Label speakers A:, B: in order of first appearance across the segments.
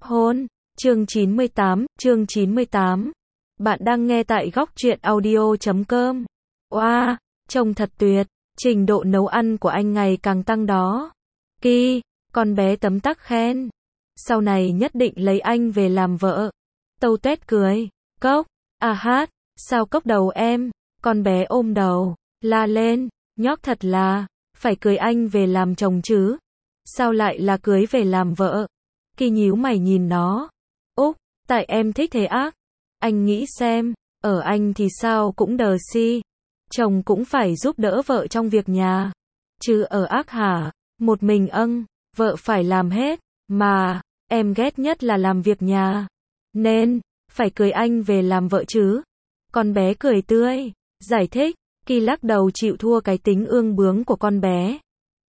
A: hôn. Chương 98. Bạn đang nghe tại góc truyện audio.com. Wow, trông thật tuyệt, trình độ nấu ăn của anh ngày càng tăng đó. Ki, con bé tấm tắc khen. Sau này nhất định lấy anh về làm vợ. Tâu tuét cười. Cốc, à hát, sao cốc đầu em? Con bé ôm đầu, la lên, nhóc thật là, phải cưới anh về làm chồng chứ. Sao lại là cưới về làm vợ? Ki nhíu mày nhìn nó. Úc, tại em thích thế ác. Anh nghĩ xem, ở anh thì sao cũng đờ si. Chồng cũng phải giúp đỡ vợ trong việc nhà. Chứ ở ác hả? Một mình vợ phải làm hết. Mà, em ghét nhất là làm việc nhà. Nên, phải cưới anh về làm vợ chứ. Con bé cười tươi, giải thích. Ki lắc đầu chịu thua cái tính ương bướng của con bé.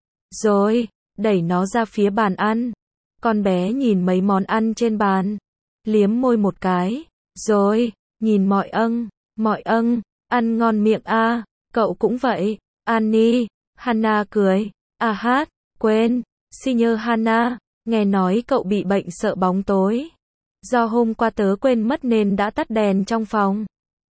A: Rồi, đẩy nó ra phía bàn ăn. Con bé nhìn mấy món ăn trên bàn, liếm môi một cái, rồi, nhìn mọi ăn ngon miệng a, cậu cũng vậy, Annie. Hannah cười, à hát, quên, Senior Hannah, nghe nói cậu bị bệnh sợ bóng tối. Do hôm qua tớ quên mất nên đã tắt đèn trong phòng.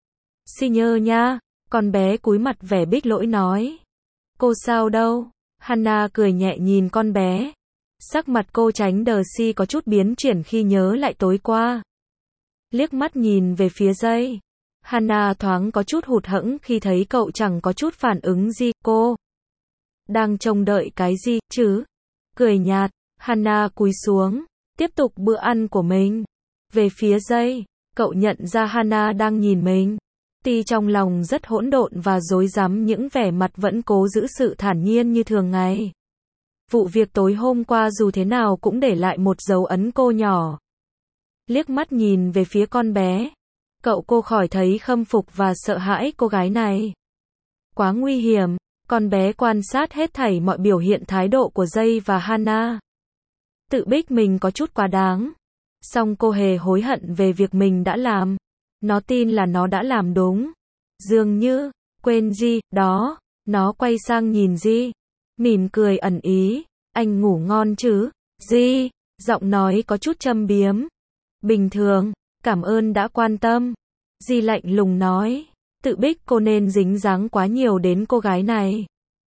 A: Senior nha, con bé cúi mặt vẻ bích lỗi nói. Cô sao đâu? Hannah cười nhẹ nhìn con bé. Sắc mặt cô tránh đờ si có chút biến chuyển khi nhớ lại tối qua. Liếc mắt nhìn về phía dây. Hannah thoáng có chút hụt hẫng khi thấy cậu chẳng có chút phản ứng gì. Cô đang trông đợi cái gì chứ? Cười nhạt, Hannah cúi xuống, tiếp tục bữa ăn của mình. Về phía dây, cậu nhận ra Hannah đang nhìn mình. Tuy trong lòng rất hỗn độn và rối rắm những vẻ mặt vẫn cố giữ sự thản nhiên như thường ngày. Vụ việc tối hôm qua dù thế nào cũng để lại một dấu ấn cô nhỏ. Liếc mắt nhìn về phía con bé, cô khỏi thấy khâm phục và sợ hãi cô gái này. Quá nguy hiểm, con bé quan sát hết thảy mọi biểu hiện thái độ của Jay và Hannah. Tự bích mình có chút quá đáng. Song cô hề hối hận về việc mình đã làm. Nó tin là nó đã làm đúng. Dường như, quên gì, đó, nó quay sang nhìn Di. Mỉm cười ẩn ý, anh ngủ ngon chứ? Di, giọng nói có chút châm biếm. Bình thường, cảm ơn đã quan tâm. Di lạnh lùng nói, tự bích cô nên dính dáng quá nhiều đến cô gái này.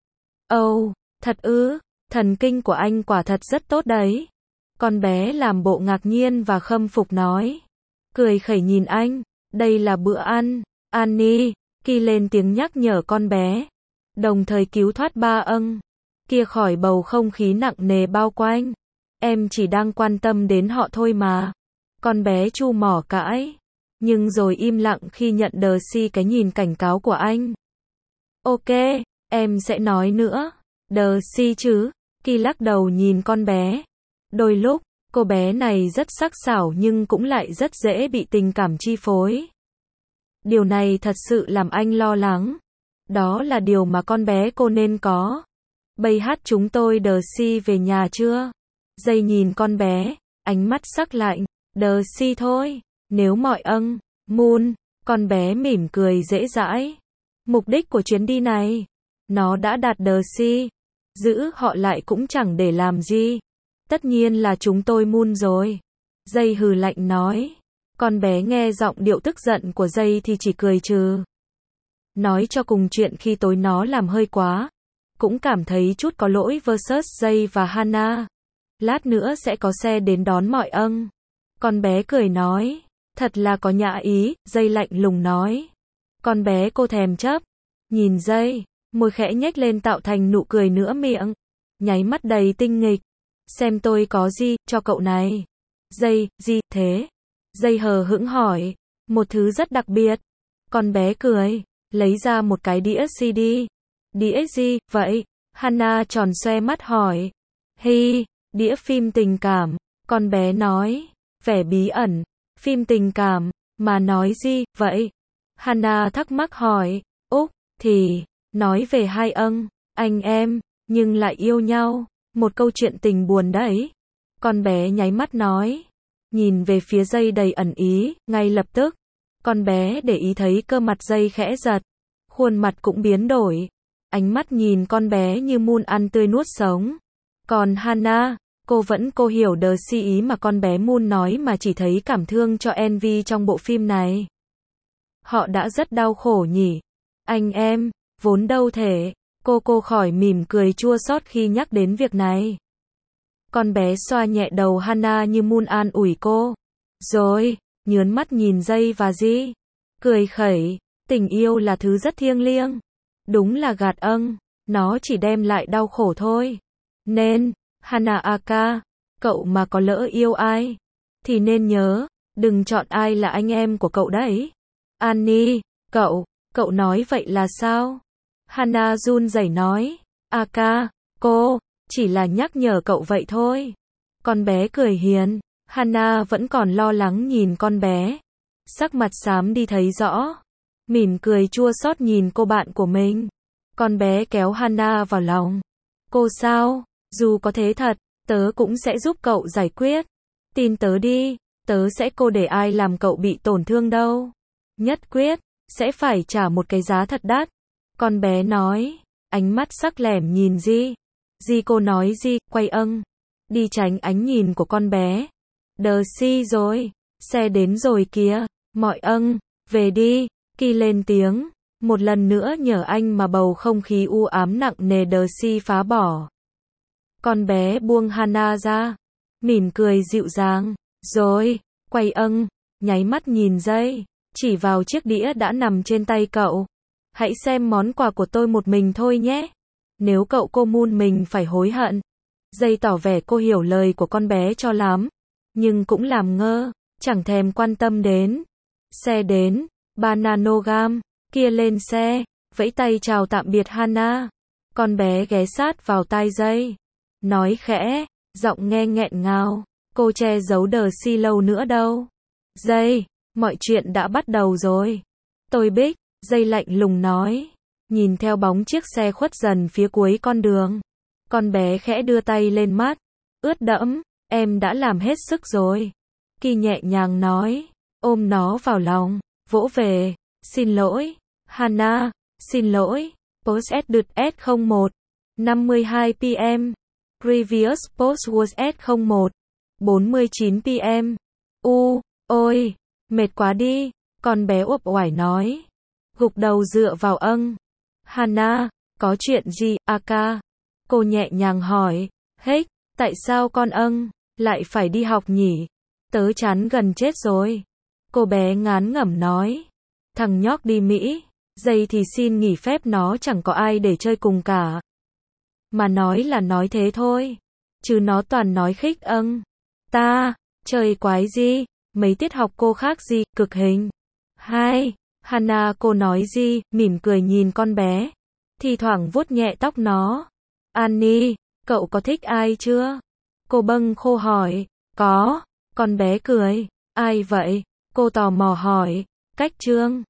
A: Ồ, thật ư, thần kinh của anh quả thật rất tốt đấy. Con bé làm bộ ngạc nhiên và khâm phục nói. Cười khẩy nhìn anh, đây là bữa ăn, Annie, Ki lên tiếng nhắc nhở con bé. Đồng thời cứu thoát ba kia khỏi bầu không khí nặng nề bao quanh. Em chỉ đang quan tâm đến họ thôi mà. Con bé chu mỏ cãi, nhưng rồi im lặng khi nhận đờ si cái nhìn cảnh cáo của anh. Ok, em sẽ nói nữa. Đờ si chứ? Ki lắc đầu nhìn con bé. Đôi lúc, cô bé này rất sắc sảo nhưng cũng lại rất dễ bị tình cảm chi phối. Điều này thật sự làm anh lo lắng. Đó là điều mà con bé cô nên có. Bây hát chúng tôi đờ si về nhà chưa? Dây nhìn con bé, ánh mắt sắc lạnh. Đờ si thôi, nếu mọi moon, con bé mỉm cười dễ dãi. Mục đích của chuyến đi này, nó đã đạt đờ si. Giữ họ lại cũng chẳng để làm gì. Tất nhiên là chúng tôi moon rồi. Dây hừ lạnh nói. Con bé nghe giọng điệu tức giận của Dây thì chỉ cười trừ. Nói cho cùng chuyện khi tối nó làm hơi quá. Cũng cảm thấy chút có lỗi versus Jay và Hannah. Lát nữa sẽ có xe đến đón mọi Con bé cười nói. Thật là có nhã ý, Jay lạnh lùng nói. Con bé cô thèm chấp. Nhìn Jay, môi khẽ nhếch lên tạo thành nụ cười nửa miệng. Nháy mắt đầy tinh nghịch. Xem tôi có gì cho cậu này. Jay, gì thế? Jay hờ hững hỏi. Một thứ rất đặc biệt. Con bé cười, lấy ra một cái đĩa CD. Đĩa gì, vậy? Hannah tròn xoe mắt hỏi. Hi, đĩa phim tình cảm. Con bé nói, vẻ bí ẩn. Phim tình cảm, mà nói gì, vậy? Hannah thắc mắc hỏi. Úc, thì, nói về hai anh em, nhưng lại yêu nhau. Một câu chuyện tình buồn đấy. Con bé nháy mắt nói. Nhìn về phía Dây đầy ẩn ý, ngay lập tức. Con bé để ý thấy cơ mặt Dây khẽ giật. Khuôn mặt cũng biến đổi. Ánh mắt nhìn con bé như muôn ăn tươi nuốt sống. Còn Hannah, Cô hiểu Darcy ý mà con bé Moon nói mà chỉ thấy cảm thương cho Envy trong bộ phim này. Họ đã rất đau khổ nhỉ. Anh em, vốn đâu thể. Cô khỏi mỉm cười chua xót khi nhắc đến việc này. Con bé xoa nhẹ đầu Hannah như Moon an ủi cô. Rồi, nhớn mắt nhìn Jay và Ji. Cười khẩy, tình yêu là thứ rất thiêng liêng. Đúng là gạt âng, nó chỉ đem lại đau khổ thôi. Nên, Hannah aka, cậu mà có lỡ yêu ai, thì nên nhớ, đừng chọn ai là anh em của cậu đấy. Annie, cậu nói vậy là sao? Hannah run rẩy nói, aka, cô, chỉ là nhắc nhở cậu vậy thôi. Con bé cười hiền, Hannah vẫn còn lo lắng nhìn con bé. Sắc mặt xám đi thấy rõ. Mỉm cười chua xót nhìn cô bạn của mình. Con bé kéo Hannah vào lòng. Cô sao? Dù có thế thật, tớ cũng sẽ giúp cậu giải quyết. Tin tớ đi, tớ sẽ cô để ai làm cậu bị tổn thương đâu. Nhất quyết, sẽ phải trả một cái giá thật đắt. Con bé nói, ánh mắt sắc lẻm nhìn Ji. Cô nói Ji, quay âng. Đi tránh ánh nhìn của con bé. Darcy rồi, xe đến rồi kìa, mọi âng, về đi. Ki lên tiếng, một lần nữa nhờ anh mà bầu không khí u ám nặng nề Darcy phá bỏ. Con bé buông Hannah ra, mỉm cười dịu dàng, rồi, quay âng, nháy mắt nhìn Jay, chỉ vào chiếc đĩa đã nằm trên tay cậu. Hãy xem món quà của tôi một mình thôi nhé. Nếu cô Moon mình phải hối hận. Jay tỏ vẻ cô hiểu lời của con bé cho lắm, nhưng cũng làm ngơ, chẳng thèm quan tâm đến. Xe đến, Bananogam, kia lên xe, vẫy tay chào tạm biệt Hannah. Con bé ghé sát vào tai Jay, nói khẽ, giọng nghe nghẹn ngào, cô che giấu Darcy lâu nữa đâu. Jay, mọi chuyện đã bắt đầu rồi. Tôi biết, Jay lạnh lùng nói, nhìn theo bóng chiếc xe khuất dần phía cuối con đường. Con bé khẽ đưa tay lên mắt, ướt đẫm, em đã làm hết sức rồi. Ki nhẹ nhàng nói, ôm nó vào lòng, vỗ về, xin lỗi, Hannah, xin lỗi, post added at 01, 52 p.m. Previous post was at 01, 49 p.m. Ôi, mệt quá đi, con bé uể oải nói, gục đầu dựa vào âng. Hannah, có chuyện gì, aka? Cô nhẹ nhàng hỏi, tại sao con âng, lại phải đi học nhỉ? Tớ chán gần chết rồi. Cô bé ngán ngẩm nói, thằng nhóc đi Mỹ, Jay thì xin nghỉ phép nó chẳng có ai để chơi cùng cả. Mà nói là nói thế thôi, chứ nó toàn nói khích âng. Ta, chơi quái gì, mấy tiết học cô khác gì, cực hình. Hai, Hannah cô nói gì, mỉm cười nhìn con bé, thì thoảng vuốt nhẹ tóc nó. Annie, cậu có thích ai chưa? Cô bâng khô hỏi, có, con bé cười, ai vậy? Cô tò mò hỏi, Cách Trương.